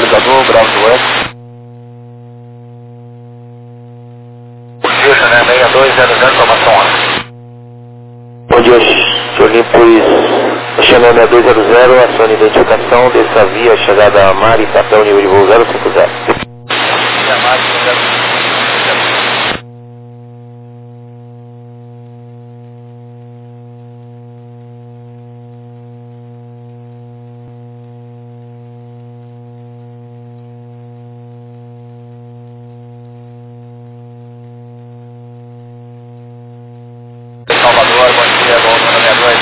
autorizador, Bravo do Oeste. Houston, né? 6200, informação 11. Bom dia, Olympus, Channel 6200, acione identificação dessa via, chegada a Mari, papel nível de voo 050. Salvador, bom dia, volta na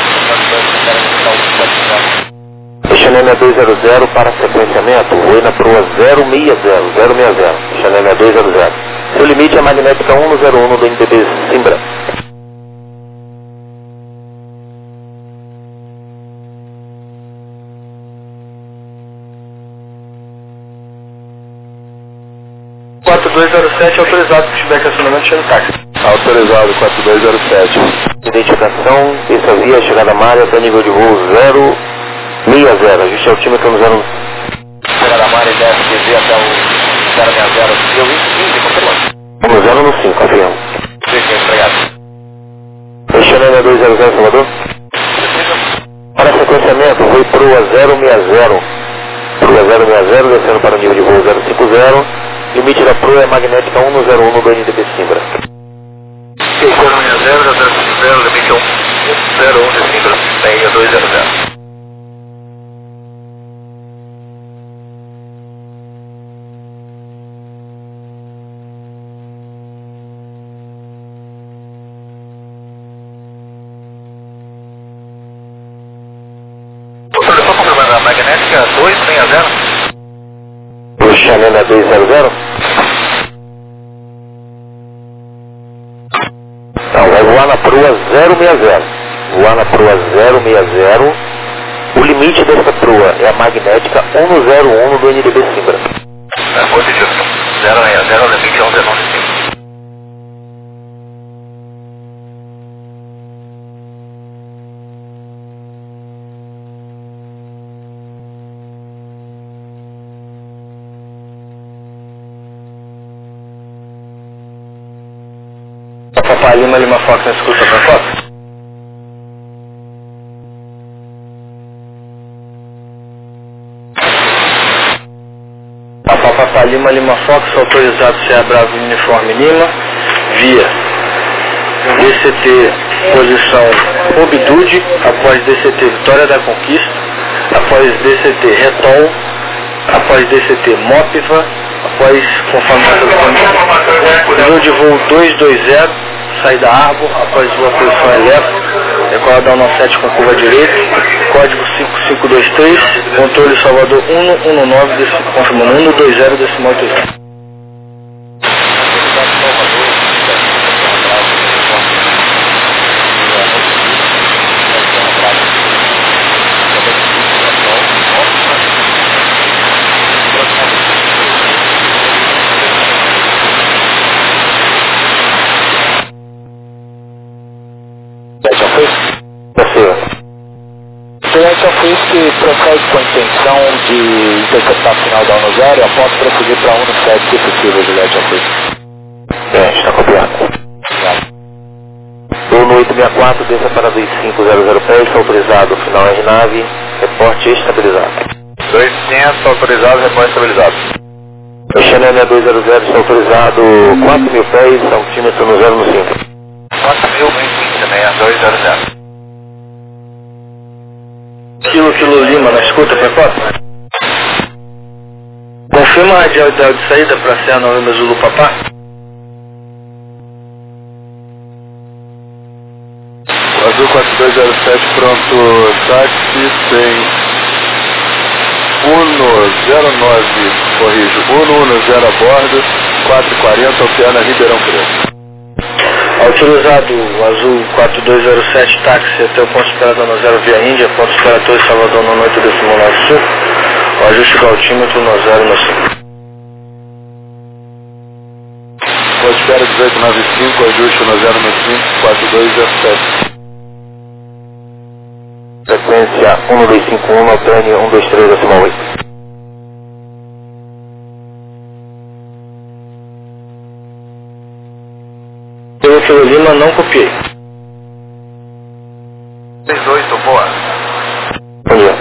62, Channel 6200 para sequenciamento, voo na proa 060, Channel 6200. Seu limite é magnética 101 do NDB Simbra. autorizado, feedback acionamento, chega no táxi. Autorizado 4207. Identificação, essa via, chegada a Mari, até nível de voo 060. Ajuste altímetro no 0. Chegada a Mari, DSTV até o 060, eu 15, confirmando. No 0 no 5, avião. Sim, obrigado. Channel 200, Salvador. Para sequenciamento, voo proa 060. Proa 060, descendo para o nível de voo 050. Limite da proa é magnética 101 do NDB Simbra. 060, limite 101 de Simbra, 6200. Só confirmando, a magnética 260? O Channel 200? Não, vai voar na proa 060. Voar na proa 060. O limite dessa proa é a magnética 101 do NDB Simbra. Positivo. 060, limite 101 de Simbra. Papai Lima, Lima Fox, na escuta pra Fox? Papai Lima, Lima Fox, autorizado CA Bravo Uniforme Lima, via DCT posição Obdude, após DCT Vitória da Conquista, após DCT Retol, após DCT Mópiva, após conformado nível de voo 220, saída Arbor, após sua posição elétrica, decolar 17 com curva direita, código 5523, controle Salvador 119, confirmando 120, decimal 80. Já fez que procede com a intenção de interceptar a final da 10 e após prosseguir para 17, se possível, Juliette, já fez. Bem, está copiado. Turno 864, desça para 2500 pés, autorizado, final R-nave, reporte estabilizado. 200 autorizado, reporte estabilizado. O Channel 200 está autorizado 4.000 pés, altímetro no 0 no 5. 4.000 também, 200. Kilo Lima, na escuta, Pecosa? Confirma a radial ideal de saída para Serra Novembro Zulu Papá. Azul 4207 pronto, táxi tem Uno 09, corrijo, Uno 10 a bordo, 440, Oceana Ribeirão Preto. Autorizado Azul 4207, táxi até o ponto esperado na 0 via Índia, ponto esperatório Salvador no 8 decimal 95, o ajuste do altímetro no 0 no 5. Ponto espera 1895, ajuste no 0 no 5, 4207. Frequência 1251, Altane 123 decimal 8. Kilo Lima, não copiei. 38, boa. Bom dia.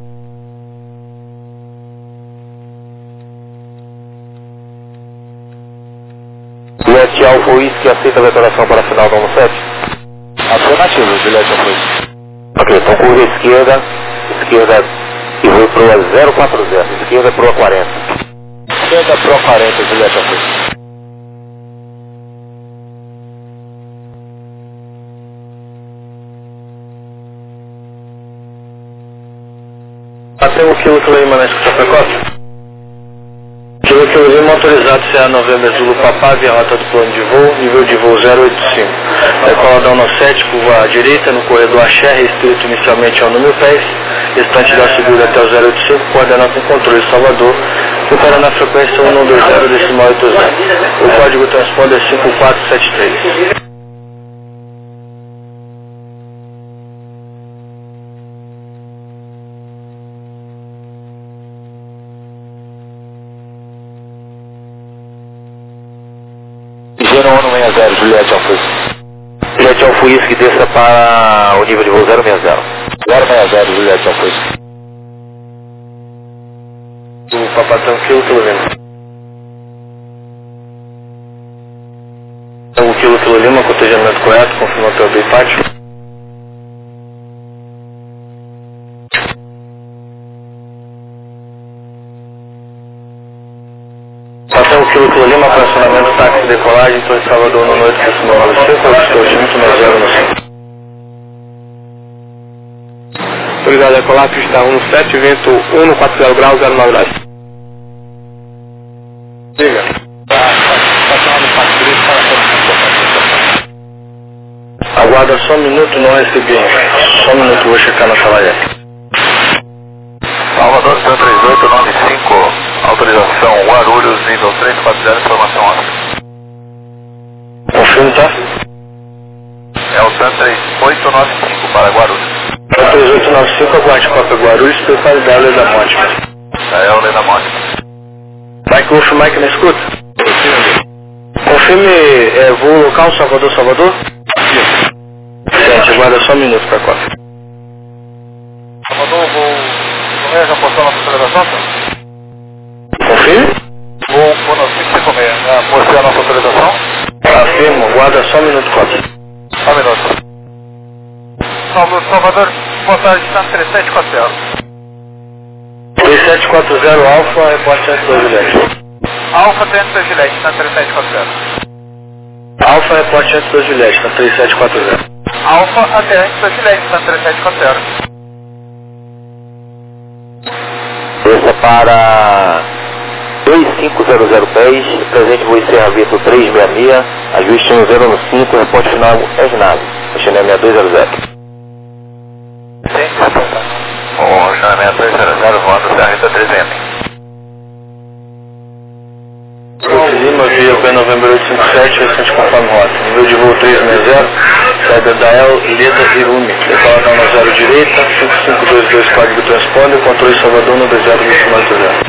Juliette Alfa Whisky aceita a declaração para a final do 17? Afirmativo, Juliette Alfa Whisky. Ok, então curva esquerda e vou pro A040, esquerda pro A40. Esquerda pro 40, Juliette Alfa Whisky. Bateu o Kilo Lima na escuta precoce. Kilo Lima autorizado CA Novembro Zulu Papá via rota do plano de voo, nível de voo 085. Decoladão no 7, curva à direita, no corredor Axé, restrito inicialmente ao número 10, restante da segura até o 085, coordenado com controle Salvador, opera na frequência 1120.80. O código transponder é 5473. Geno 160, Juliette Alfa Whisky. Juliette Alfa Whisky, desça para o nível de voo 060. 060, Juliette Alfa Whisky. O Papá tranquilo, Kilo Lima. O Kilo Lima, cotejamento correto, confirma pelo bipátio. Passando o Kilo Lima, fracionamento táxi decolagem, Torre Salvador no noite, decimal 95, estou de 20 no 5. Autorizado a decolar, pista 17, vento 140 graus, 09 graus. Diga. Aguarda só um minuto, não recebi. Só um minuto, vou checar na sala aí. Salvador 13895, autorização Guarulhos, nível 340, informação alta. Confirmo, tá? É o 13895 para Guarulhos. 3895, aguarde Copa Guarulhos, prepare da lei da morte. É o lei da morte. Mike Wolf, Mike na escuta? Confirme voo local Salvador? Gente, aguarda só um minuto para Copa. Salvador, vou já postou a nossa autorização? Confirme? Vou no 556, mostrei a nossa autorização? Afirmo, aguarda só um minuto, Copa. Só um minuto. Salvador, boa tarde, está no 3740. 3740 Alfa, reporte antes da Juliette. Alfa dentro da Juliette, está no 3740. Alfa, reporte antes da Juliette, na 3740. Alfa até antes da Juliette, está no 3740. Desça para 25000 pés, presente voo encerramento 366, ajuste 1015, reporte final Esnave, Chanel 6200. Sim, o Chanel 6200 voando CRT 3M. Lima via B Novembro 857, restante conforme rota. Nível de voo 360, saída da El, Leda e Rumi. Decoladão na 0 direita, 5522 código transponder, controle Salvador no 20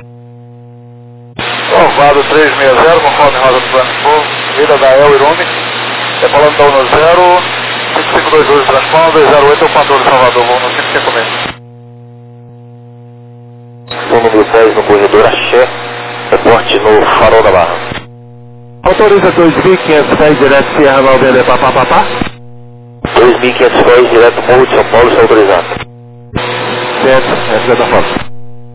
Vado 360, conforme roda do plano de voo, vida da El e Rumi. Decoladão no 0, 5522 transponder, 208 é o controle Salvador, voo no 556. Número 10 no corredor Axé, reporte no Farol da Barra. Autoriza 2.500 pés direto Sierra Valverde Papapá. 2.500 pés direto Morro de São Paulo, está autorizado. Certo, essa é da foto.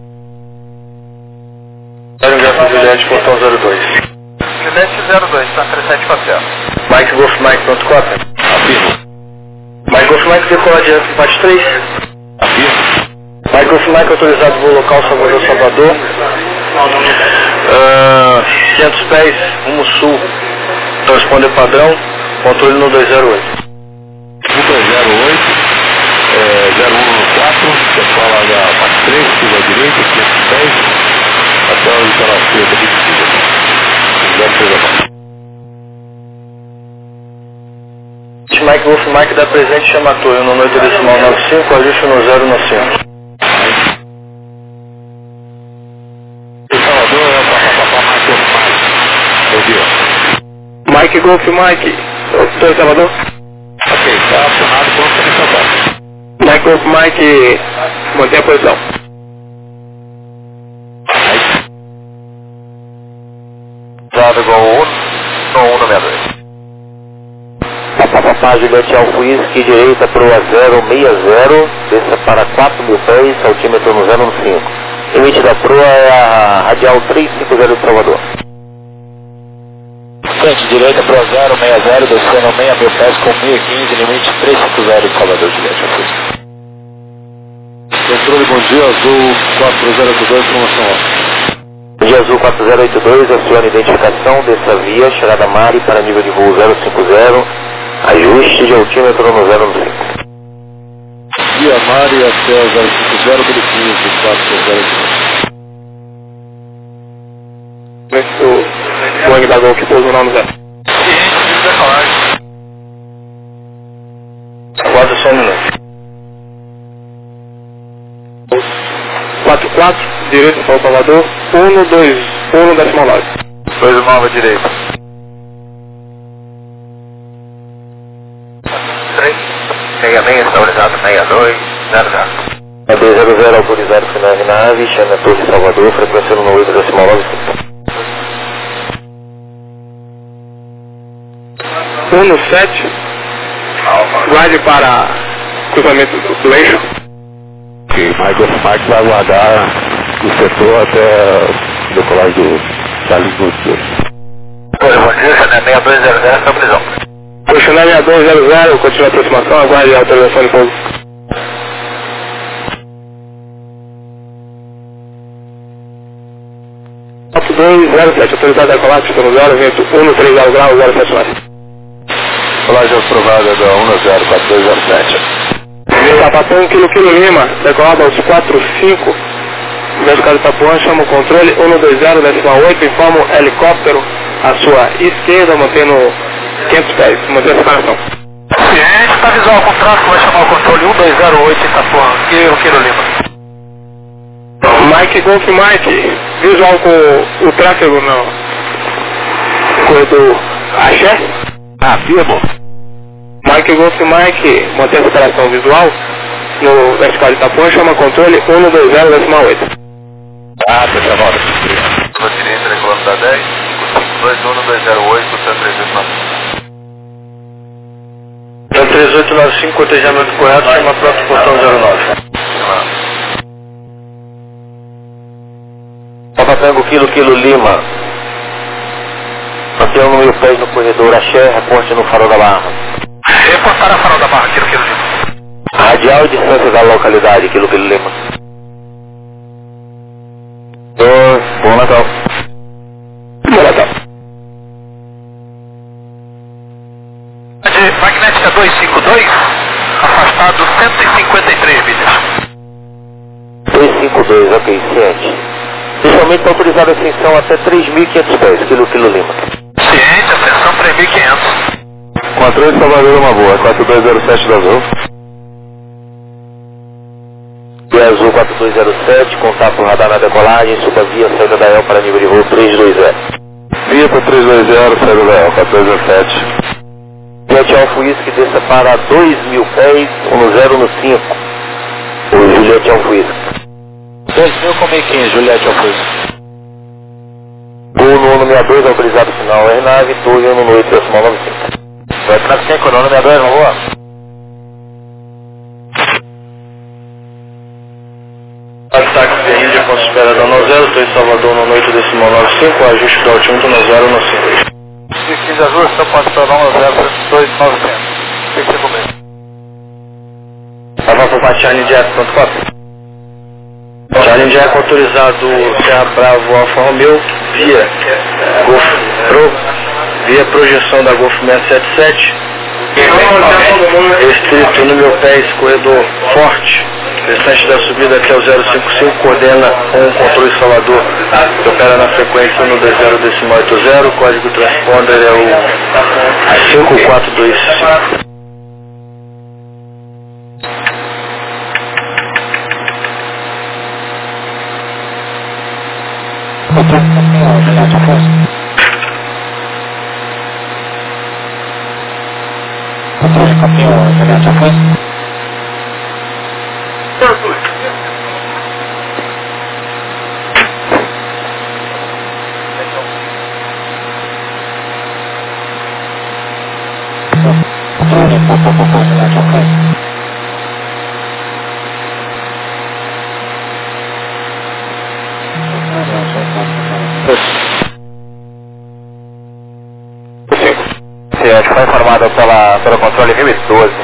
Juliette, portão 02. Juliette 02, está 3740. Mike Golf, Mike, pronto, cota. Afirmo. Mike Golf, Mike, decolar direto para parte 3. Afirmo. Mike Golf, Mike, autorizado voo local Salvador. 500 pés, rumo sul, transponder padrão, controle no 208. 208, 014, pessoal lá da parte 3, curva à direita, 500 pés, até o litoral sul da Bixiga. 039. Mike Wolf, Mike da presente chama a torre no 8 decimal 95, ajuste no 0 no 5. Salvador é o Papapá mais. Bom dia. Mike Golf, Mike, Torre Salvador. Ok, está acionado com o São Mike Golf Mike, mantém a posição. Usado igual 192. Papapá, Juliette Alfa Whisky, direita pro A060, desça para 4.000 pés, altímetro no 015. Limite da proa é a radial 350 de Salvador. Frente, direita pro A060, descendo 6.000 pés com 1.015, limite 350 de Salvador, Juliette Alfa Whisky. Controle, bom dia, Azul 4082, promoção alta. Dia Azul 4082, aciona identificação, desça via, chegada Mari para nível de voo 050, ajuste de altímetro no 015. Via Mari até 050, Beliquinhos, 4082. O Boeing da Gol que pousa o nome Zé. Ciente, decolagem. Aguarda só um minuto. 44, direito para o Salvador, 121, 19. 29 direita. 3, 66, estabilizado 62, 00. 200 autorizado final de nave, chama Torre Salvador, frequência no 8 decimal 17, guarde para cruzamento do eixo. Ok, Mike vai aguardar o setor até decolagem da linha 2. Oi, bom dia, Chanel 6200, estabilizão. Chanel 6200, continua a aproximação, aguarde a autorização de pouso. 4207, autorizado a decolar, pista no 0, vento 130 graus, 079. Colagem aprovada da 104207. Sapatão, Quilo Lima, decolado aos 45, Mercado Itapuã, chama o controle 120,8, informa o helicóptero à sua esquerda, mantendo 500 pés, mantém a separação. Ciente, está visual com tráfego, vai chamar o controle 1208 Itapuã, Quilo Lima. Mike Golf Mike, visual com o tráfego no corredor Axé. Afirmo. Mike Golf Mike, mantém a separação visual no vertical de Itapuã, chama controle 120,8. Ah, fecha a nota. Sua direita, regulando da 10, 521-1208, 13895. 3895, cotejamento correto, chama pronto, portão 09. Papatango Quilo Lima, mantenha 1.000 pés no corredor Axé, reporte no Farol da Barra. Reportar a Farol da Barra, Quilo Lima. Radial e distância da localidade, Quilo Lima. Bom Natal. Bom Natal. Magnética 252, afastado 153 milhas. 252, ok, ciente. Inicialmente está autorizada a ascensão até 3.500 pés, Quilo Lima. Ciente, ascensão 3.500. Controle Salvador, uma boa, 4207 da Azul. Via Azul 4207, contato radar na decolagem, suba via, saída da EL para nível de voo 320. Via para 320, saída da EL, 4207. Juliette Alfa Whisky, desça para 2.000 pés, 1015. O Juliette Alfa Whisky. 2.000 com 1.015, Juliette Alfa Whisky. Voo no 162, autorizado final aeronave, torre 118, decimal 95. Vai para 5, no 162, vamos lá. Táxi de Índia com superador no 0, Torre Salvador no 8 decimal 95, ajuste do altímetro no 0 no 5. 15 Azul, estão passando no 02900. Tem que ser comigo. Avança para Charlie Jack, ponto 4. Charlie Jack autorizado Serra Bravo Alfa Romeo via Golf Pro, via projeção da Golf 677, restrito no meu pés, corredor forte, restante da subida até o 055, coordena com o controle Salvador, que opera na frequência no 20,80, código transponder é o 5425. Controle campeão, Juliette Afonso. Controle, Juliette Afonso. Foi informado pelo controle 1012.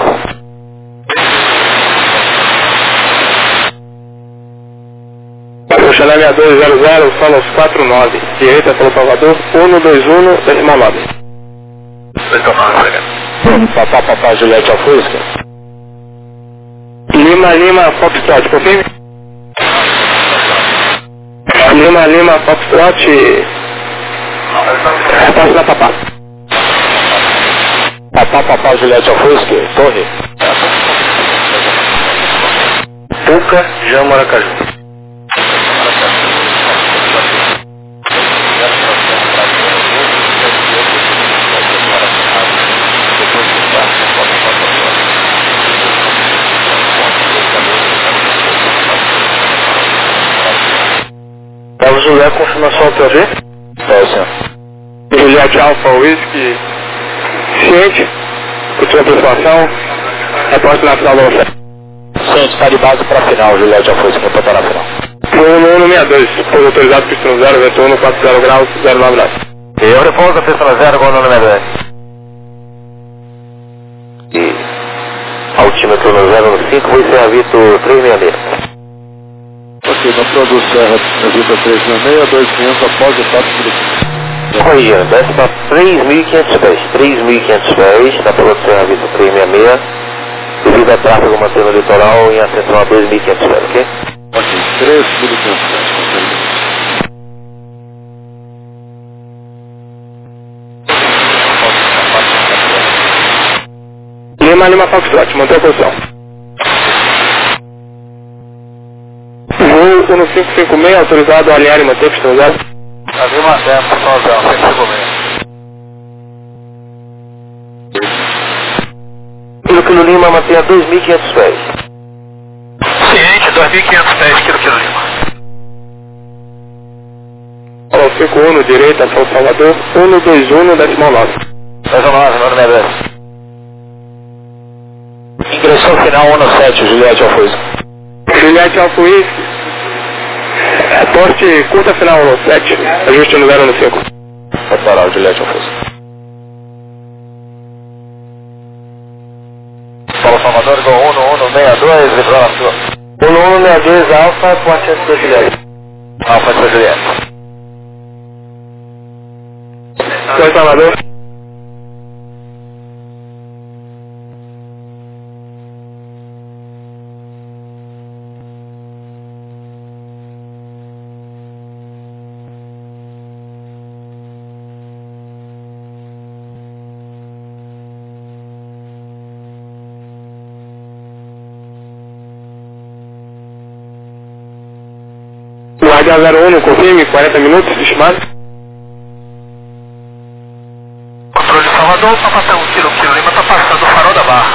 O Chanel 6200, Sonos 49, direita pelo Salvador, 121, decimal 9. Papá, Juliette Alfusca. Lima, Foxtrot, confirme? Lima, Foxtrot, repasse da papá. Papá, Juliette Alfusca, torre. Puca, Jean Maracaju. Carlos Julé, confirmação POV? Senhor. Juliette Alfa Whisky, ciente, última aproximação, reporte na final da oferta. Ciente, está de base para a final, Juliette Alfusca, para botar na final. No 162, pouso autorizado, pista 0, vento 1, 40 graus, 099. Eu repouso a pista 0, gol no 92. E altímetro no 015, vou encerrar Vitor 366. Ok, na produção, Vitor 366, 2500 após o fato do... Corrigindo, desce para 3.500 pés. 3.500 pés, na produção Vitor 366, devido a tráfego mantido no litoral em ascensão a 2.500 pés, ok? Ok, 3.500 pés. Lima, Foxtrot, mantém a posição. Voo 1556, autorizado a alinhar e manter pista 0. Ali mantemos, só 0, 556. Quilo Lima mantenha 2.500 pés. Ciente, 2.500 pés, Quilo Lima. Ó, 51, direita, São Salvador, 121, decimal 9. 19, no 92. Ingressou final 17, Juliette Alfusca. Juliette Alfa Whisky, poste curta final 7, ajuste no 0 no 5. Lateral, Juliette Alfusca. Paulo Salvador, gol 1162, livrou na sua. 1162, Alfa, poste antes da Juliette. Alfa para Juliette. São Salvador. Guarda 01, confirme, 40 minutos, estimado. Controle de Salvador, está passando Quilo Lima, está passando o farol da Barra.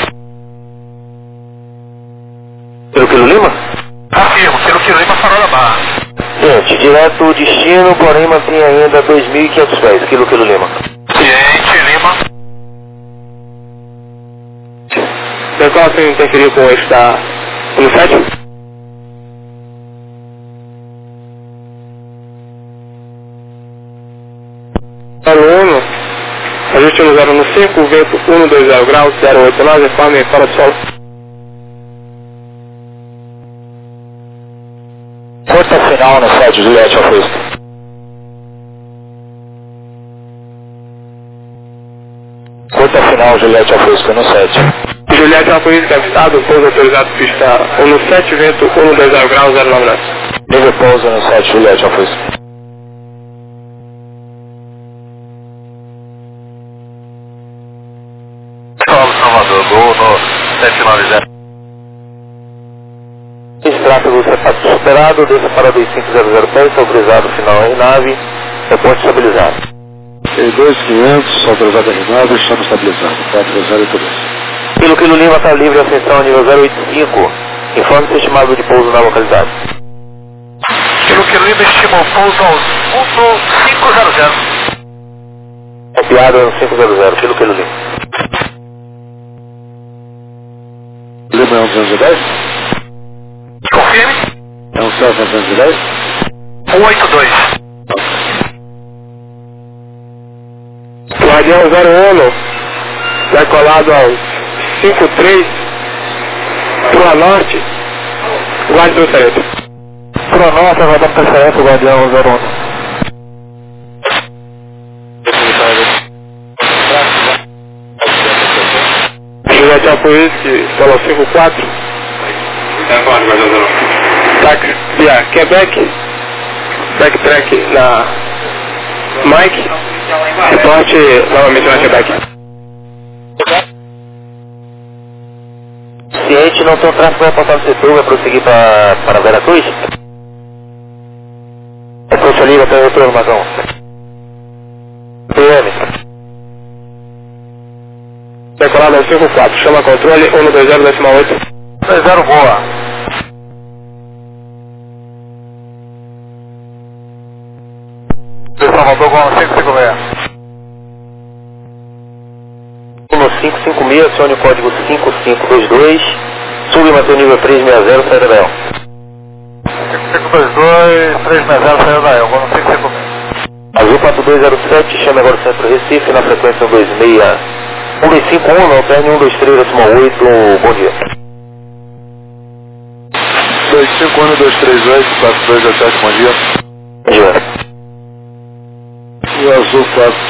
Quilo Lima? Afirmo, Quilo Lima, farol da Barra. Gente, direto o destino, porém mantém ainda 2.500 pés, Quilo Lima. Ciente, Lima. Pessoal, sem interferir com esta 17. Ajuste no 0 no 5, vento 120 graus, 089, informe fora do solo. Curta final no 7, Juliette Alfusca. Curta final, Juliette Alfusca, no 7. Juliette Alfusca, avistado, pouso autorizado, pista 1 no 7, vento 120 graus, 099. Nível pouso no 7, Juliette Alfusca. Salvador, gol no 790. Esse tráfego superado, desça para 2500 pés, autorizado final em nave, reporte estabilizado. E 2500, autorizado a R9, estamos estabilizando, 4082. Pelo que o Lima está livre, ascensão nível 085, informe se estimado de pouso na localidade. Pelo que o Lima estimou pouso ao 500. Copiado no 500, pelo que o Lima. Lima é um 210? Confirme. É um Cessna 210? 182. Guardião 01, decolado ao 53, Pro Norte, guarde transferência. Pro Norte, aguardando transferência, Guardião 01. José Tchapuísque, solo 54. Táxi via Quebec, backtrack na Mike, reporte novamente na Quebec. Ciente, não tem um tráfego reportado no setor, vai prosseguir para Veracruz? É Força Livre até o retorno, Macão. PM. Decolado ao 54, chama controle 120,8. 30 boa. De Salvador com 556. 1556, acione o código 5522, sube e mantém o nível 360, saída da El. 5522, 360, saída da El, vamos 556. Azul 4207, chame agora o centro Recife, na frequência 12551, não tem 123,8, bom dia. 251-238, 4217, bom dia. Bom dia. E o Azul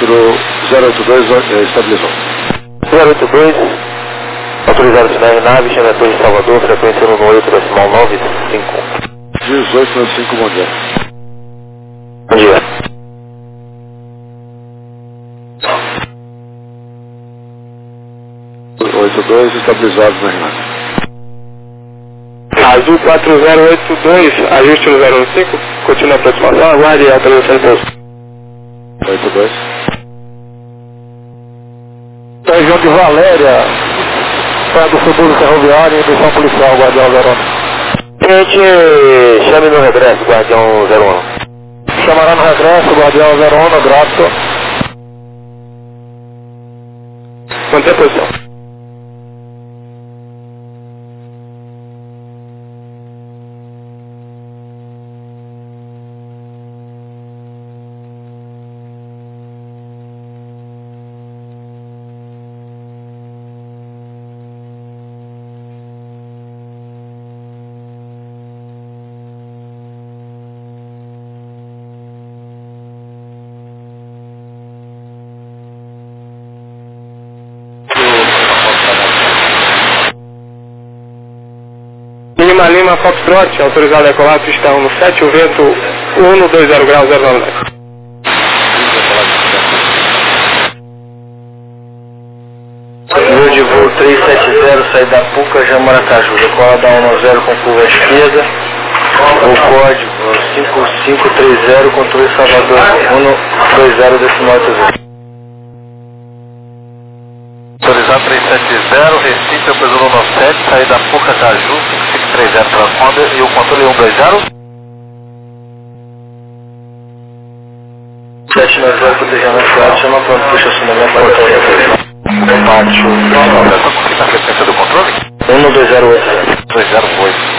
4082 estabilizou. 082, autorizado sinal em nave, chame a Torre de Salvador, frequência 118,95. 1895, bom dia. Bom dia. Estabilizado na Renata. Azul 4082, ajuste no 015, continua a aproximação, aguarde a atualização de pouso. 82. Região de Valéria, para do futuro ferroviário e missão policial, Guardião 01. Gente, chame no regresso, Guardião 01. Chamará no regresso, Guardião 01, no grato. Manter a posição. Lima Foxtrot, autorizado a decolar, pista 17, o vento 120 graus 09. Nível de voo 370, saída da Puca, Jamaracaju, decola da 10 com curva à esquerda, o código 5530, controle Salvador 120,80. Autorizado 370, Recife, Presidente 97, saída da Puca Caju, 5530, transponder e o controle 120. 790, protegendo a cidade, chama pronto para o estacionamento para o controle. Pátio. Está conseguindo a frequência do controle? 12080. 208.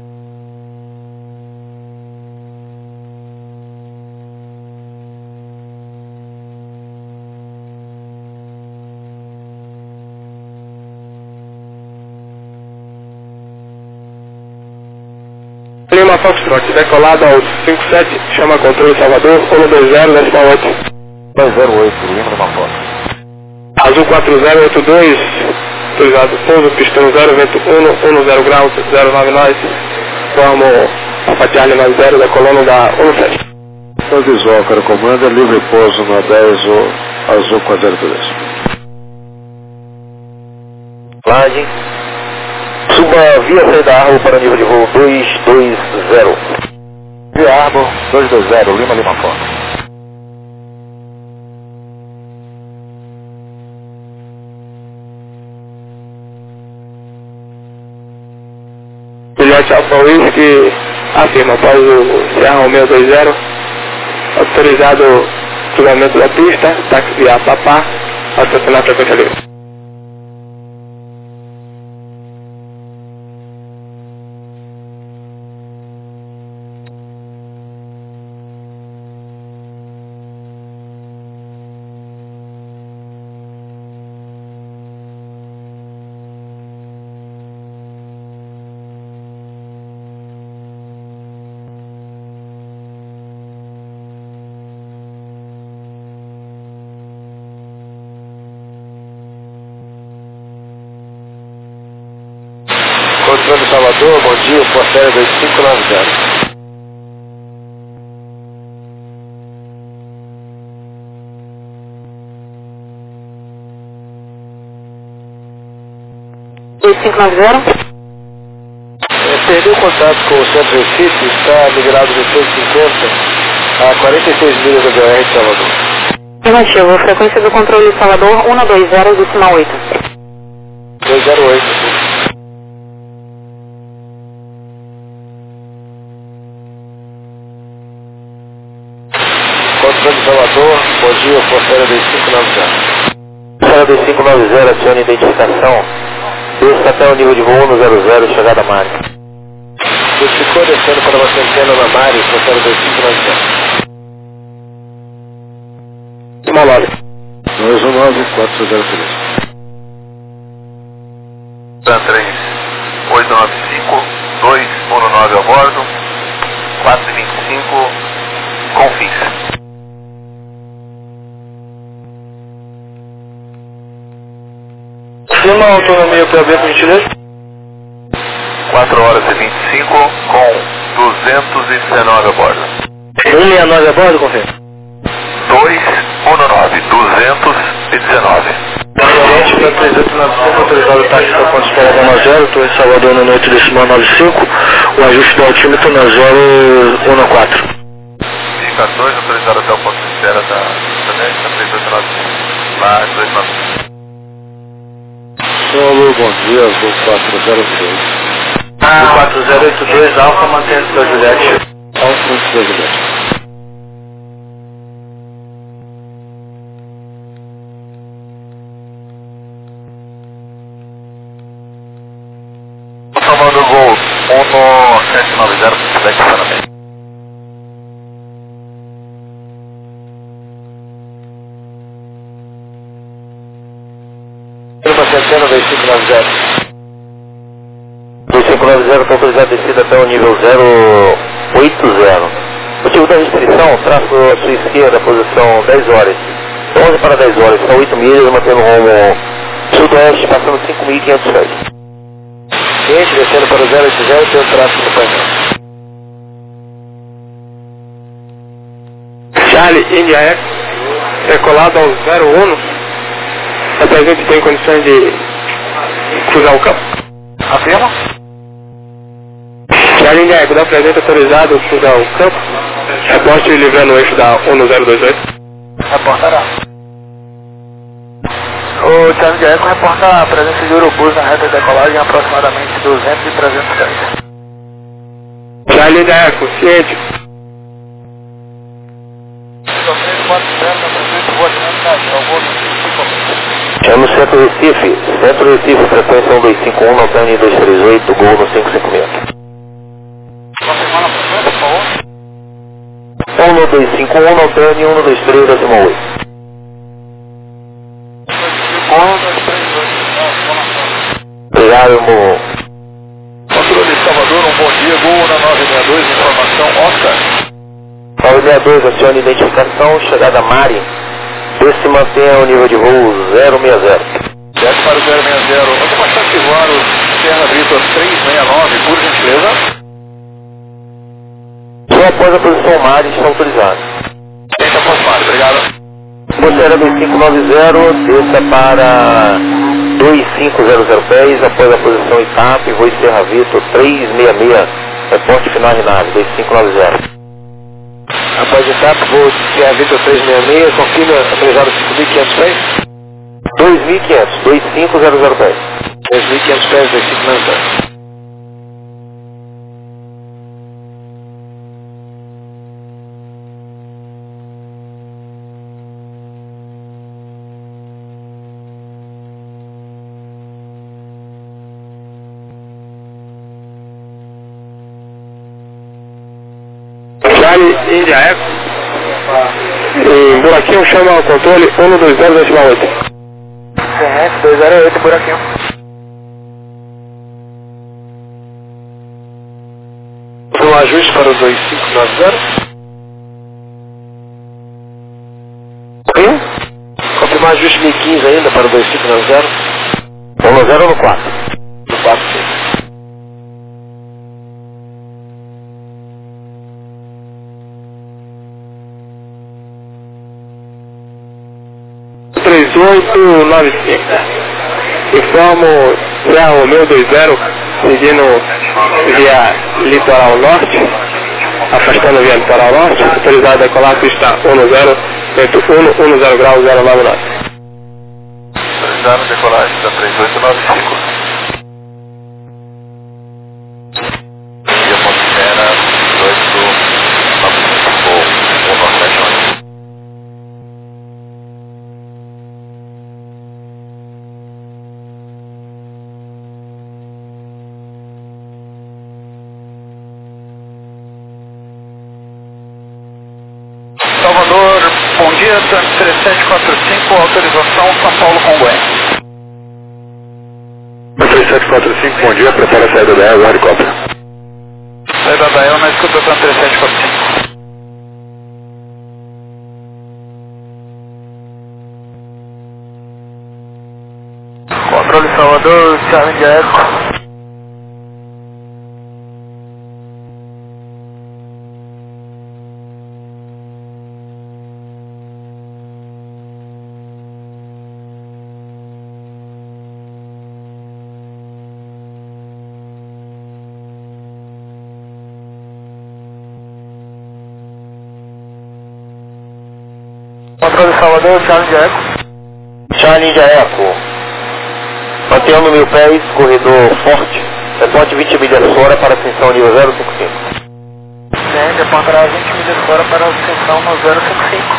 Lima Foxtrot, decolado ao 57, chama controle Salvador, 120,8. 208, Lima Lima Fox. Azul 4082, autorizado pouso, pistão 0, vento 10 graus 099, formo Alfa Charlie 90 da coluna da 17. O visual, cara, comanda, livre pouso na 10, o Azul 402. Laje. Suba via saída Arbor para nível de voo 220. Via Arbor 220, Lima Lima Fox. Alfa Whisky afirma, após o Serra Romeo 20, autorizado o cruzamento da pista, táxi de Papá, a estacionar a frequência livre. Controle Salvador, bom dia, Portéria 2590. Perdeu contato com o Centro Recife, está migrado de 150 a 46 milhas da BR de Salvador. Negativo, frequência do controle Salvador 120,8. 208. Controle Salvador, bom dia, Portéria 2590. Portéria 2590, acione identificação. Desça até o nível de voo 100, chegada Mari. Ficou descendo para uma centena na Mari, Portéria 2590. Himolog. 219-403. Tan 3, 895, 219 a bordo, 425, confins. Uma autonomia para ver, por gentileza? 4 horas e 25 com 219 a bordo. 169 a bordo, confirma. 219, 219. Oriente para 395, autorizado o táxi para ponto de espera na 0, estou em Salvador na noite decimal 95, o ajuste do altímetro na 014. Fica 2, autorizado até o ponto de espera da Janete, na 389, lá 295. Senhor Lu, bom dia, voo 402. O 4082 Alfa mantém-se da Juliette. Alfa da Juliette. Salvador Gol 1790, feedback estacionamento. Uma centena 2590. 2590 está autorizado a descida até o nível 080. Motivo da restrição, traço à sua esquerda, posição 10 horas. 11 para 10 horas, são 8 milhas, mantendo rumo sudoeste, passando 5.500 pés. Cliente descendo para o 080, tem o tráfego do painel. Charlie, India Echo, decolado ao 01, a presente tem condições de cruzar o campo. Afirma? Charlie, India Echo, da presente autorizado a cruzar o campo. Reporte livrando o eixo da 10028. Reportará. O Charlie Eco reporta a presença de urubus na reta de decolagem em aproximadamente 200 e 300 pés. Charlie, India Echo, ciente. Chama o Centro Recife, frequência 1251, Altane 238, Gol no 556. Confirmando a frequência, por favor. 1251, Altane 123, decimal 8. Obrigado, irmão. Controle de Salvador, um bom dia, Gol na 962, informação Oscar. 962, acione identificação, chegada Mari. Desce e mantenha o nível de voo 060. Desce para o 060. Alguma chance de voar o Serra Vitor 369, por gentileza? Só após a posição Mari está autorizado. Tenta aproximar, obrigado. Portéria 2590, desça para 2500 pés, após a posição Itap, voo Serra Vitor 366, reporte final de nave, 2590. Após Itap, voo Serra Vitor 366, confirma autorizado 5.500 pés? 2.500, 2500 pés. 2.500 pés, 2590. Charlie, Índia Eco. Em buraquinho chama o controle 120.8. CRS 208, buraquinho. Um ajuste para o 2590. Confirmar ajuste 1015 ainda para o 2590. 10 no 4. No 4 sim. Informo Serra Romeo 20, seguindo via litoral norte, afastando via litoral norte, autorizado a decolar pista 10, vento 10 graus 099. Autorizado a decolagem da 3895. Via Montana 1895, o Nordeste. Salvador, bom dia, 3745, autorização São Paulo Congonhas. 3745, bom dia, prepara a saída da EL, helicóptero. Saída da EL na escuta 3745. Controle Salvador, Charlie Eco. Controle Salvador, Charlie Eco. Charlie Índia Eco. Mantenhando 1000 pés, corredor forte. Reporte 20 milhas fora para ascensão nível 055. Sim, reportará 20 milhas fora para a ascensão no 055.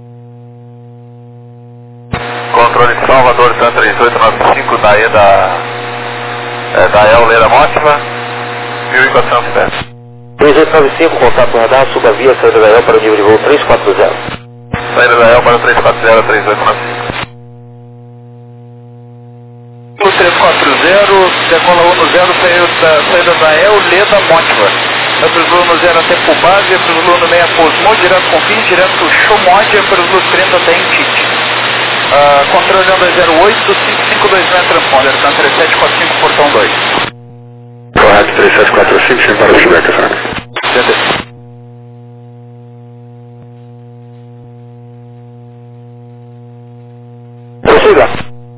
Controle de Salvador, 3895, da EL Leira Mótima, 1400 metros. 3895, contato radar, suba via, saída da EL para o nível de voo 340. Saída da EL para o 340, 3895. 340, decola 10, saída da EL Leda Mótiva. Aprislu no 0 até Pubase, Aprislu no 6 Posmo, direto Confins, direto Chomode, Aprislu 30 até Intite. Controle 208, 552 metros, transponder, 3745, portão 2. Correto, 3745, sem para o feedback, Frank. Prossiga.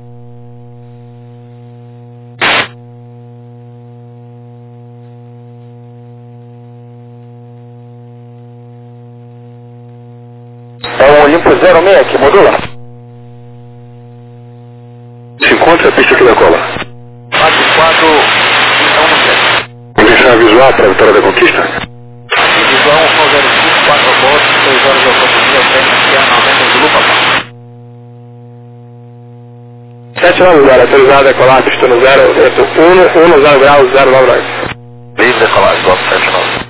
É o Olimpo 06 que modula? Se encontra a pista que decola. 4, então no 7. Convenção visual para a vitória da conquista? Divisão 105, 4 voltas, 6 horas de autonomia, TNC 90 de lupa. 790, autorizado a decolar pista no 0, vento 10 graus 099. Livre decolagem, golpe 79.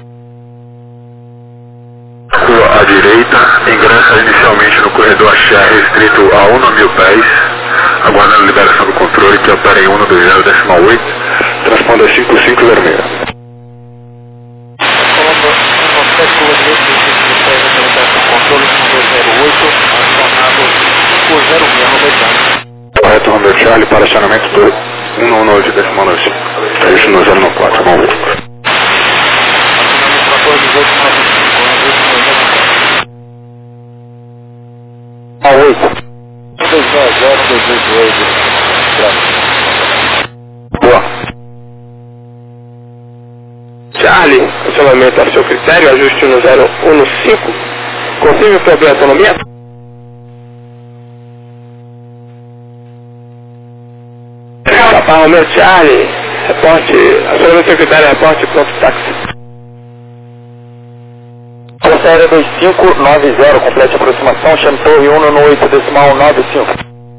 Rua à direita, ingressa inicialmente no corredor axé restrito a 1000 pés, aguardando liberação do controle que opera em 120.8, transponda 5506. Correto, Romeo Charlie, para acionamento do 119.9. É isso no 094, vamos ver. A 8. 290, Boa. Charlie, acionamento a seu critério, ajuste no 015. Confirme para abrir a autonomia. Papa Romeo Charlie, reporte, acionamento a seu critério, reporte, pronto, táxi. Força Aérea 2590, complete aproximação, chame torre 118.95.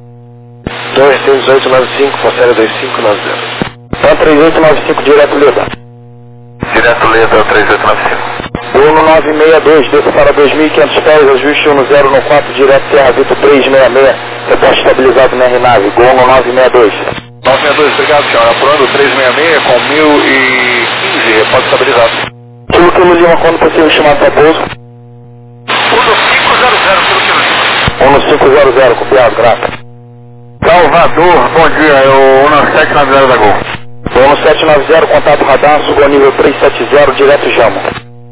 23895, Força Aérea 2590. Então 3895, direto Leda. Direto Leda 3895. Gol no 962, desça para 2.500 pés, ajuste 10 no 4, direto Serra Vitor 366, reposto estabilizado na RNAV, gol no 962. 962, obrigado, senhor. Apurando 366 com 1015, reposto estabilizado. Quilo Lima, quando possível, chamado para pouso. 1500, Kilo Lima. 1500, copiado, graças. Salvador, bom dia, é o 1790 da Gol. Gol no 790, contato radar, subo ao nível 370, direto Jamo.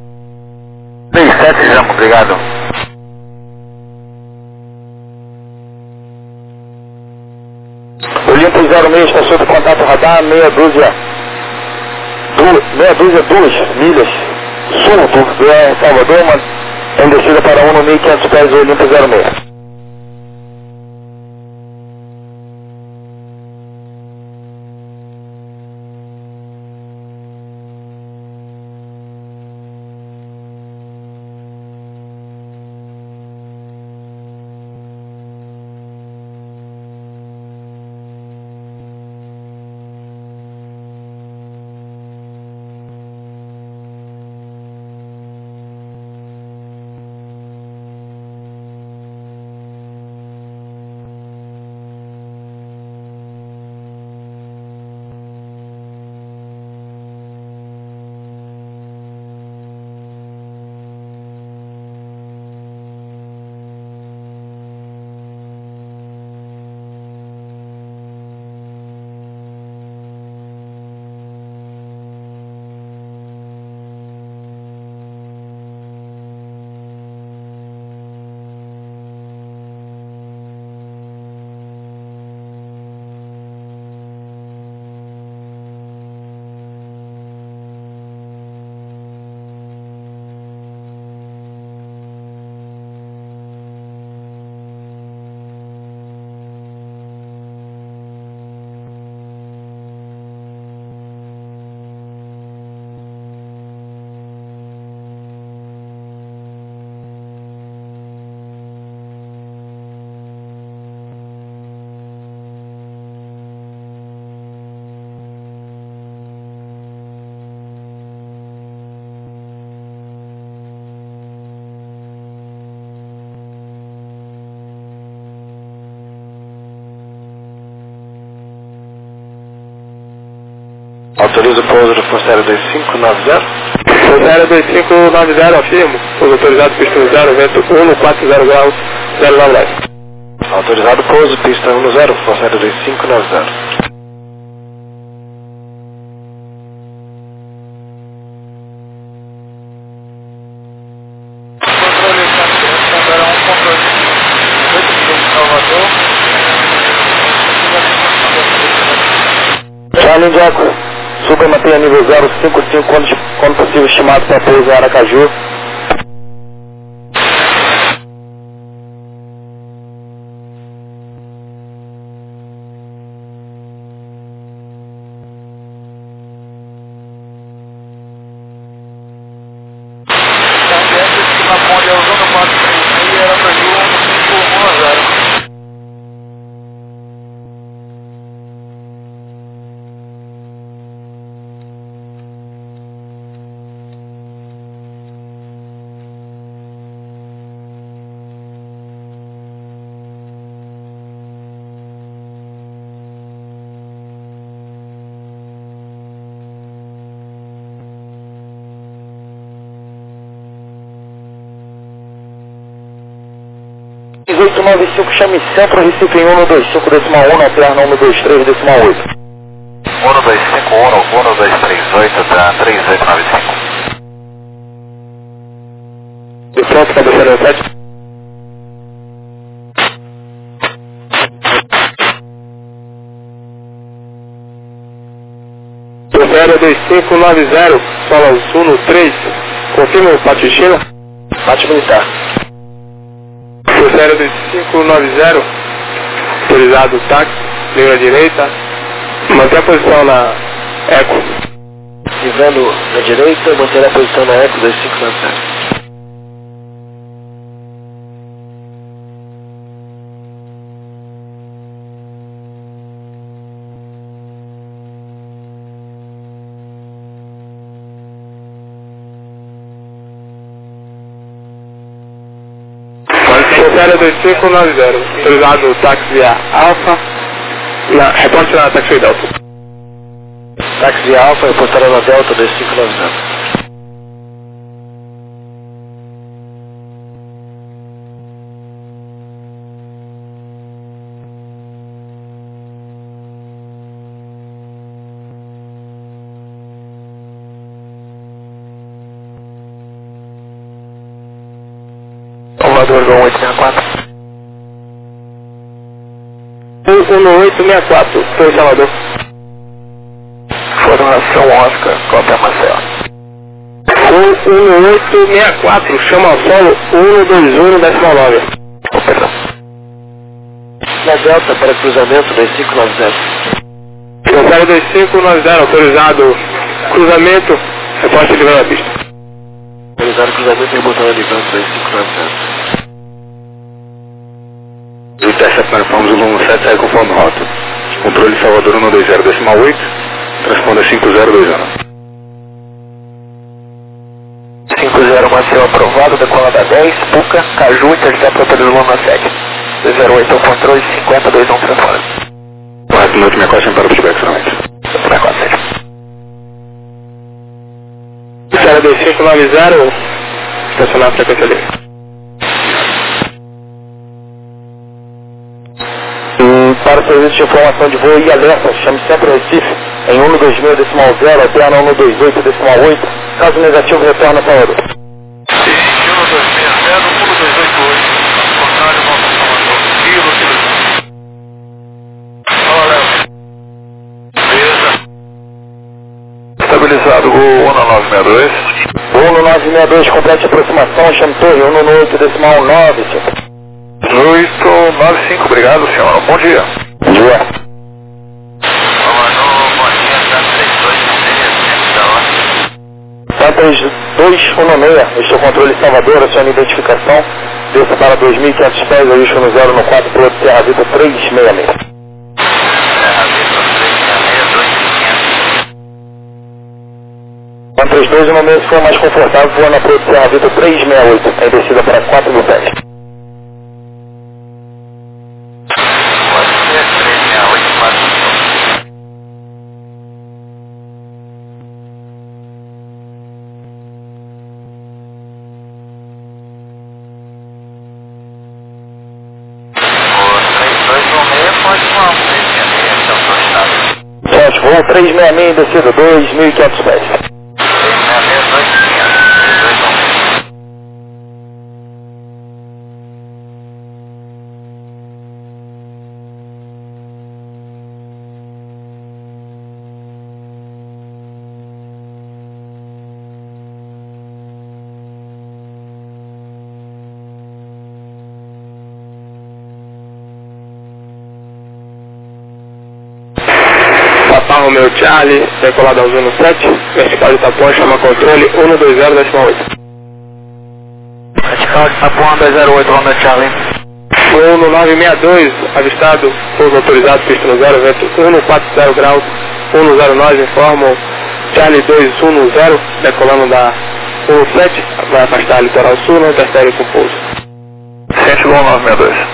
37 Jamo, obrigado. Olimpo 06, está sob contato radar, meia dúzia 2 milhas, sul do Salvador, em descida para 1 no 1.500 pés, Olimpo 06. Autoriza o pouso do Força Aérea 2590. Força Aérea 2590, afirmo. Pouso autorizado, pista 10, vento 140 graus, 099. Autorizado o pouso, pista 10, Força Aérea 2590. Charlie Jaco, suba e mantenha nível 055 quando possível, estimado para pouso em Aracaju. Chame Centro, Recife em 125 decimal 1, alterna 123 decimal 8. 1251, 1238 da 3895. De pronto, cabeceira 7. Força Aérea 2590, Solo Sul no 3, confirma o pátio China? Pátio militar. Força Aérea 2590, autorizado táxi, linha direita, mantém a posição na Eco. Visando na direita, manter a posição na Eco 2590. Rosário 2590, autorizado o táxi via Alfa, reporte na taxi Delta. Táxi Alfa, reportaram na Delta 2590. Salvador, 1864. 1864, foi Salvador. Formação Oscar, cópia Marcelo. 1864, chama solo 121,9. Na Delta para cruzamento 2590. Rosário 2590, autorizado cruzamento, reporte de Vila Pista. Autorizado cruzamento e botão ligando 2590. Do Interceptor Farms 117 sai conforme rota. Controle Salvador 120,8, transponder 5020. 50 Marcelo aprovado, decolada 10, Puca, Caju, intercepta pelo Luna 7. 208 ao controle, 5021 transforma. Correto, noite 64, sem para o feedback somente. 647. Rosário 2590, estacionar a frequência livre. Para o serviço de informação de voo e alerta, chame sempre Recife em 126,0, alterna 128,8. Caso negativo, retorna para Salvador. Ciente 1260, 1288, contrário, volta para Salvador. Kilo. Fala, Léo. Beleza. Estabilizado o 1962. 1962, complete aproximação, chame torre 198,9, senhor. 895, obrigado senhor, bom dia. Bom dia. Salvador, bom dia, tá 3216, da hora. Tá 3216, este é o controle Salvador, aciona identificação, desça para 2.500 pés, ajuste no 0 no 4, piloto Serra Vitor 366. Serra Vitor 366, 2.500. 432, no momento se for mais confortável, voa na piloto Serra Vitor 368, em descida para 4.000 pés. Voo 366 em descida, 2.500 pés. 366, 2.500. Papa Romeo Charlie, decolado ao 07, vertical de Tapuã, chama controle 120,8. Vertical de Tapuã 208, Romeo Charlie. Voo no 962, avistado, pouso autorizado, pista no 0, vento 140 graus, 109, informo Charlie 210, decolando da 17, vai afastar litoral sul, não interfere com o pouso. Ciente Gol 962.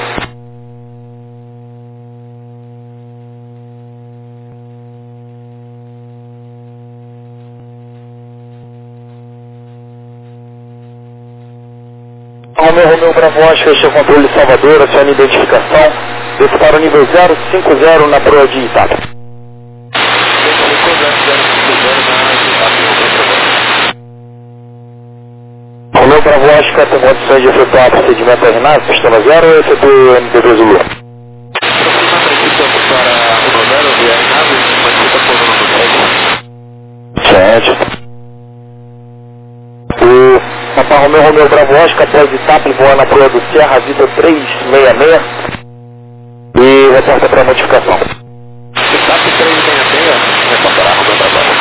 Romeo Bravo Oscar, este é o controle Salvador, aciona identificação, desce para o nível 050 na proa de Itata. Romeo Bravo Oscar tem condições de efetuar procedimento RNAV, pistola 0 ou efetua MDB Zulu? Certo. Papa Romeo Bravo Oscar, após Itap, voa na proa do Serra Vitor 366 e reporta para a modificação. Itap 366, reportará Romeo Bravo Oscar.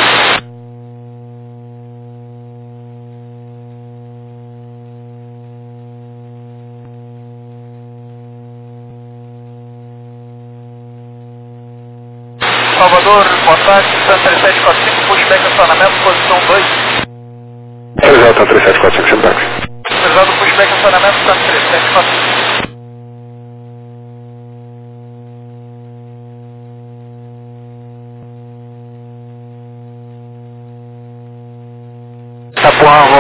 Salvador, boa tarde, Santa 3745, pushback acionamento, posição 2. Exato, 3745, sem táxi. Pesado pushback acionamento, Santa 3745.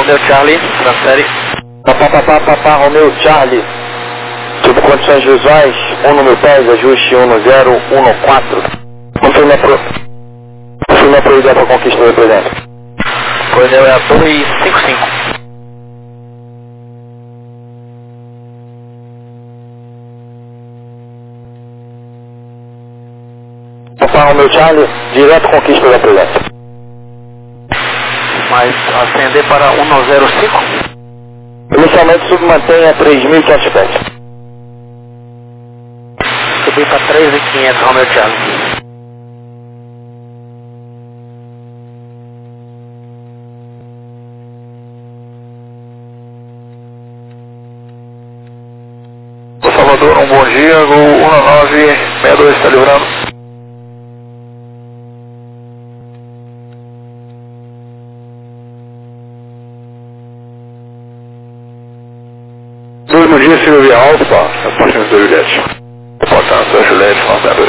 Romeo Charlie, transfere. Papá, Romeo Charlie. Sob condições visuais, 1 no meu pés, ajuste 1014. Confirma pro ideal para conquista do presente. Coronel é a 255. Papá Romeo Charlie, direto conquista da presente. Mas ascender para 105. Inicialmente submantenha 3.500 pés. Subir para 3.500, Romeo Charlie. Salvador, um bom dia, Gol 1962 está livrando. Bom dia, Silvia Alfa, reportando do Juliette. Reportando da Juliette, 62.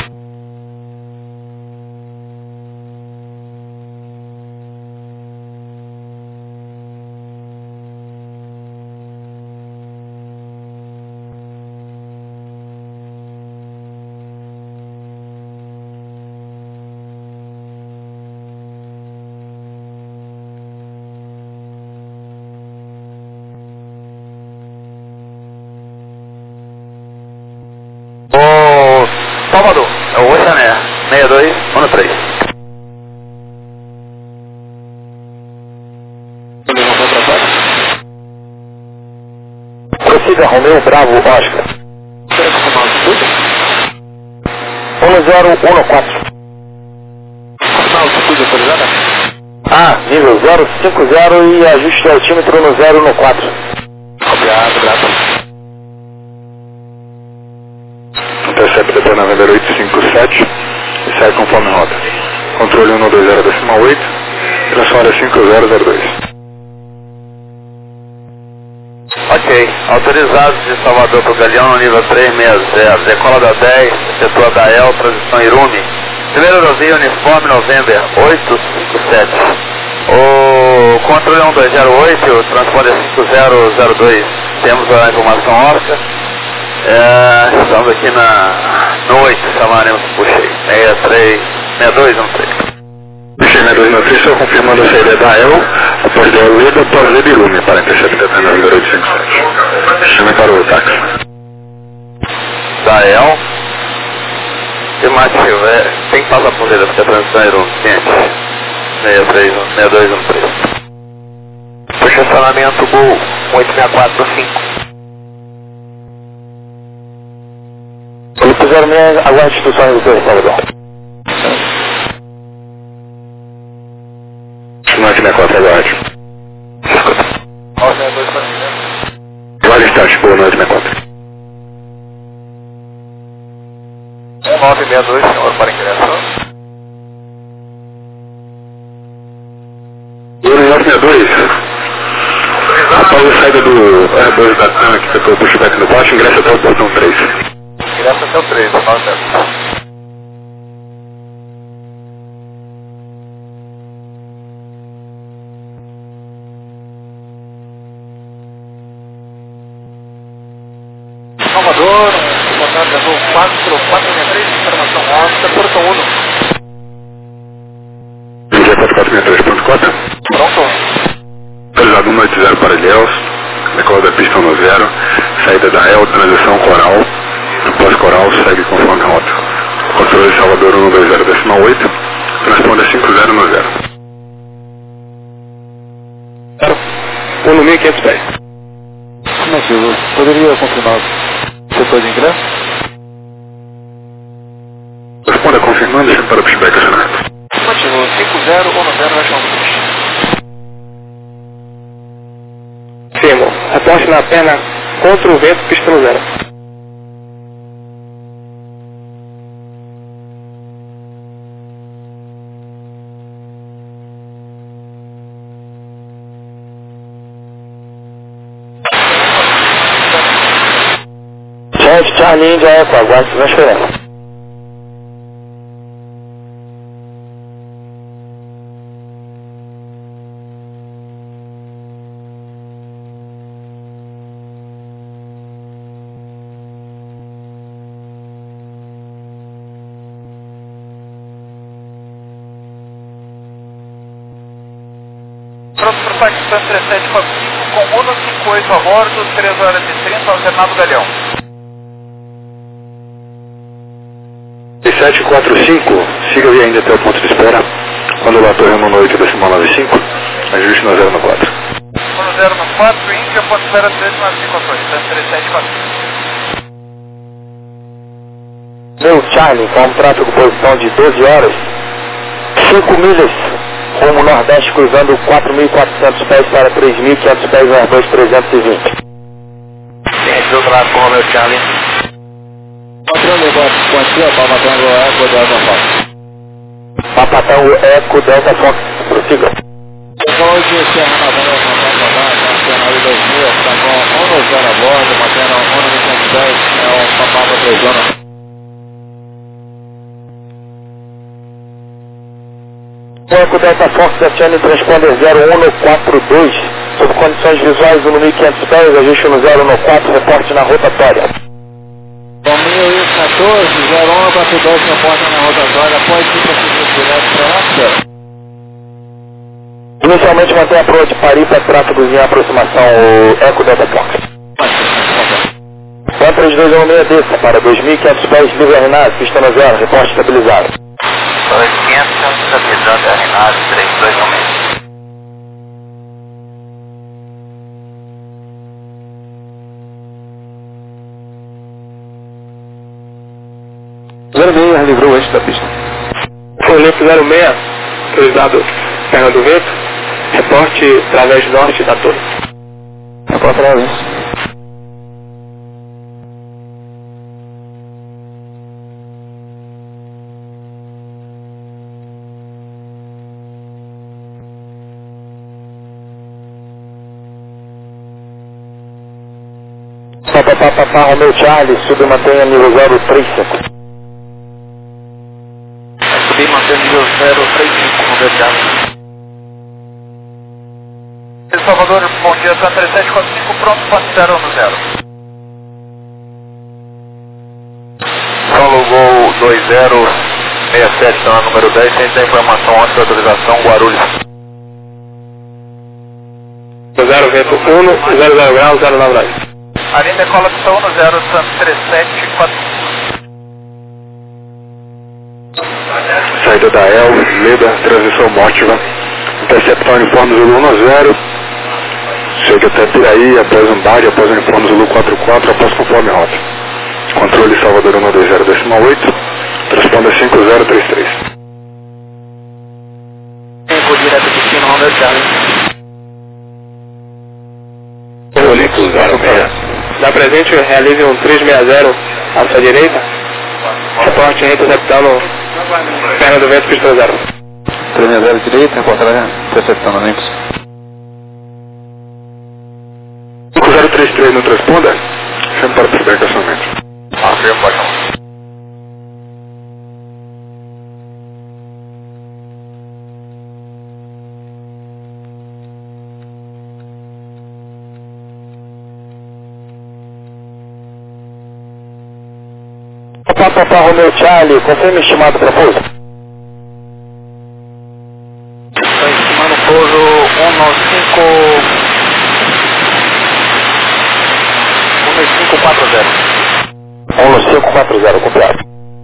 Salvador, é o Oceané, 6213. Prossiga Romeo Bravo Oscar. 1014. Nível 050 e ajuste o altímetro no 014. Obrigado, graças. Intercept depois na Vendera 857 e sai conforme rota. Controle 120.8, direção área 5002. Ok, autorizados de Salvador para o Galeão no nível 360, decola da 10, setor da El, transição Irume. Primeiro aerovia, uniforme, November 857. O controle 1208, o transponder 5002, temos a informação óptica. Estamos aqui no 8, chamaremos, puxei, 6213. Puxei 6213, estou confirmando a saída da El, após da Leda, após Leda Irume, para interceptar na Vendera 857. Chame para o táxi. Da El. Afirmativo, tem que passar por ele, porque a transição Irume, ciente. 6213. Puxa estacionamento Gol 8645. Grupo 06, aguarde instruções do seu Salvador. Sinal de 64, aguarde. Aguarde instante, por 964. 1962, senhor, para ingresso. 962. Após a saída do R2 da TAM, que ficou o pushback no baixo, ingressa até o portão 3. Ingressa até o 3, 900. Salvador, comandante da Gol 4463, informação óptica, portão 1. Dia 4463.4. Pronto. Autorizado 180 para Ilhéus, decola da pista 10, saída da El, transição Coral, após Coral segue conforme rota. Controle de Salvador 120.8, transponder 5090. 1 no 1500 pés. Afirmativo, poderia confirmar o setor de ingresso? Responda confirmando e para o pushback acionado. Afirmativo, 5010 vai chamar. Firmo. Reporte na perna contra o vento, pista no 0. Charlie India Eco, aguarde transferência. Paquistão 3745 com Uno 58 a bordo, 3 horas e 30, alternado Galeão. 3745, siga via ainda até o ponto de espera. Quando o ator Remo 8,95, ajuste no 0 no 4. No 0 no 4, Índia, ponto de espera 395 ações, 3745. Meu Charlie, com tráfego posição de 12 horas, 5 milhas, rumo nordeste, cruzando 4.400 pés para 3.500 pés, Airbus 320. Tem do outro lado com o meu Charlie. Patrão, Papatão Eco Delta Fox, prossiga. Hoje, Serra Navarra, Nacional 2000, está com Uno 0 a bordo, mantendo Uno 210, é um Papava 3 zona. Eco Delta Fox, acione transponder 0142, sob condições visuais do 1500 pés, ajuste no 0 no 4, reporte na rotatória. 2014, 0142, reporte na rotatória, pode ir para seguir direto para lá, senhor? Inicialmente mantém a proa de Paripa, tráfegos em aproximação, o Eco Delta Fox. 43216 desça para 2.500 pés, livre RNAS, pista no 0, reporte estabilizado. 2.500, estabilizado, RNAS, 3216. Livrou antes da pista. Olimpo 06, autorizado Fernando Vento, reporte através norte da torre. Reporte através. Papapá, Romeu Charlie, submantenha nível 035. Subir mantendo nível 035 no Vertiano. Salvador, bom dia, Santa 3745, pronto, ponto 0 no 0. Solo Gol 2067, tá no número 10, tem a informação antes da autorização, Guarulhos. 0 vento 1, 00 grau, 09 graus. Alinha decola pista 1 no 0, Santa 3745. Saída da El, Leda, transição Mótiva. Interceptar uniforme Zulu 1 a 0. Chega até Piraí, após Ambari, após uniforme Zulu 44, após conforme rota. Controle Salvador 120,8. Transponda 5033. 5 direto destino, Romeu Charlie. Olimpo 06. Da presente, realize um 360 à sua direita. Reporte interceptando Fernando Vento, pista 0. 360 direita, reportar interceptando Olympus. 5033 no transponder. Chame para desembarcaçamento. Afirmo, baixão. Papapá, Romeu Charlie, confirme estimado para pouso. Estou estimando pouso 19540. 19540, copiado.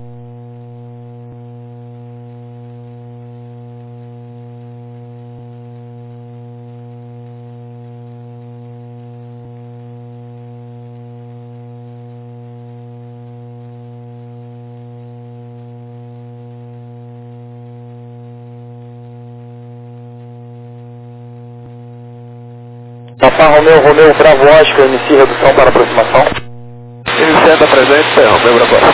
Papá Romeu, Bravo Oscar, inicie redução para aproximação. Iniciando a presente, Romeu Bravo Oscar.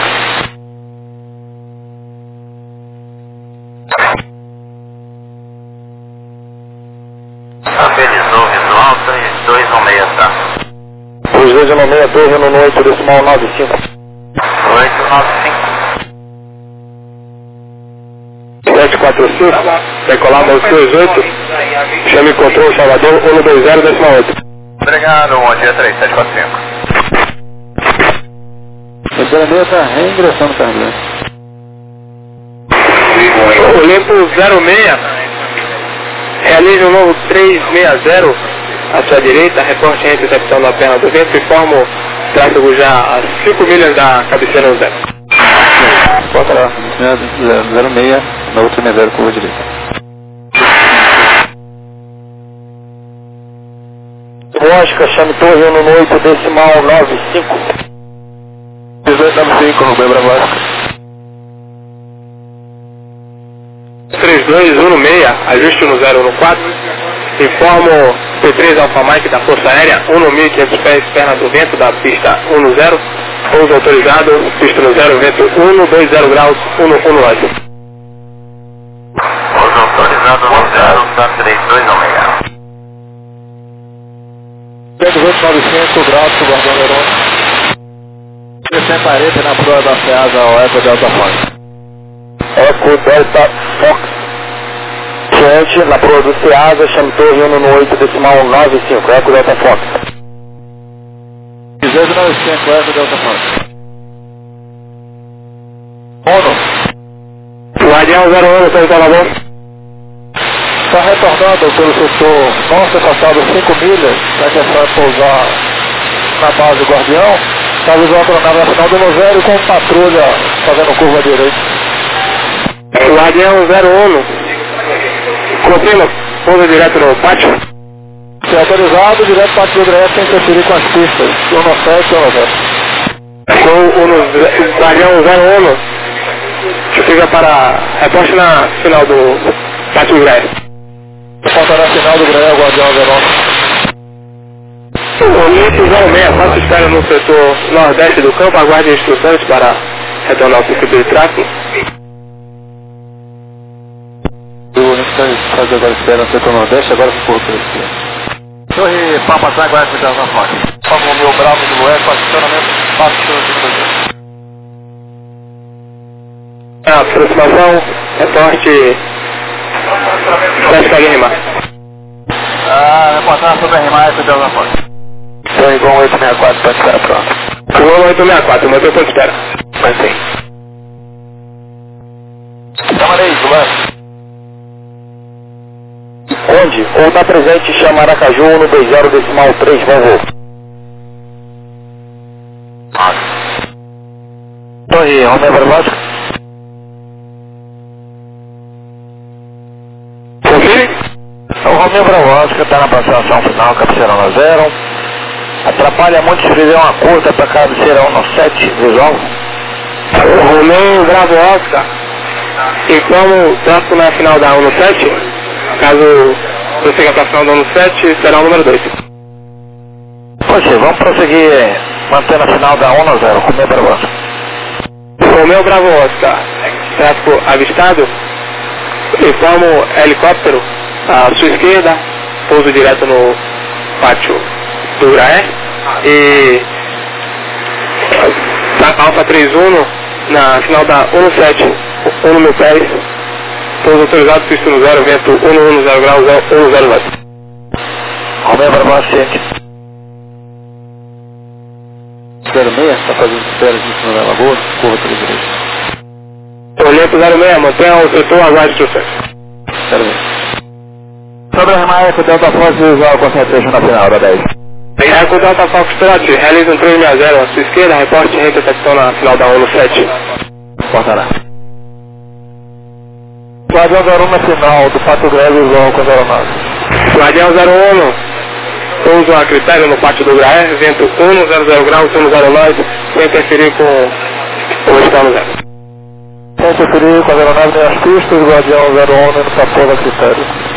Estabilizou visual, 3216, tá? 3216, torre no 8,95. 895. 745, decolado aos 28, chame controle Salvador 120,8. Obrigado, bom dia, 3745. Terceira está reingressando o carburante. Olimpo 06, realize um novo 360 à sua direita, reporte a interceptação da perna do vento e forma o tráfego já a 5 milhas da cabeceira no zero. Bota lá, 06, na última 0, curva direita. Oscar, chame torre 1 decimal 95. 1895, Rubem Bravo Oscar. 3216, ajuste no 014, informo P3 Alfa Mike da Força Aérea, 1.500 pés, perna do vento da pista 10, pouso autorizado, pista no 0, vento 120 graus, 119. Pouso autorizado no 0, da 3216. 295 graus, Guardião Verônica. 340 na proa da FEASA ao Eco Delta Fox. Eco Delta Fox. Ciente, na proa do CEASA, chame torre 1 decimal 95, Eco Delta Fox. 295, Eco Delta Fox. Guardião 01, seu instalador. Está retornando pelo setor norte, afastado 5 milhas, para que vai pousar na base do Guardião. Está visualizando na nacional do 0 com patrulha fazendo curva direita. Guardião 01, confirma, pouso direto no pátio. Se autorizado, direto para a direita sem interferir com as pistas, 17 e 10. O Guardião 01, fica para reposte na final do pátio do Graia. Falta na final do Graia, Guardião 01. O Nietzsche 06, faça espera no setor nordeste do campo, aguarde instruções para retornar ao circuito de tráfego. O Nietzsche faz agora espera no setor nordeste, agora ficou por aqui. Torre Papa atrás, agora fica na placa. Como o meu Bravo do Lué, posicionamento 4 A aproximação, reporte 7 para rimar. Reportagem sobre a RIMAR e Delta Fox. Então, igual 864, pode esperar, pronto. Igual 864, mas eu estou espera. Mas sim. Camarei, Lué. Onde? Ou está presente, chama Aracaju 120 decimal 3, voo. Torre, Romeu Barbosa. Confere? O Romeu Bravo está na aproximação final, cabeceirão na 0. Atrapalha muito se fizer uma curta para cabeceirão no 7, visual. O Romeu Bravo Oscar, informa o tráfego na final da 17. Caso prossiga para a final da 17, será o número 2. Poxa, vamos prosseguir mantendo a final da 1-0, Romeu Bravo. Romeu Bravo Oscar, tráfego avistado, informa o helicóptero à sua esquerda, pouso direto no pátio do Graé e Alfa 31 na final da 17, 1 pés, pouso autorizado, pista no 0, vento 110 graus, 109. Romeu Bravo, ciente. 06, está fazendo espera de cima da lagoa, curva pela direita. Olhando 06, mantenha o setor, aguarde instruções. 06. Sobre a RIMAR com o Delta Fox visual com concentration na final da 10. Com o Delta Fox Trot, realiza um 360 à sua esquerda, reporte e interceptação na final da 17. Portará. Guardião 01 na final do Pato Greve visual com 09. Guardião 01, pouso a critério no pátio do Graé, vento 100 graus, 109, sem interferir com o estado 0. Sem interferir com a 09 nem as pistas, Guardião 01 no Pato da critério.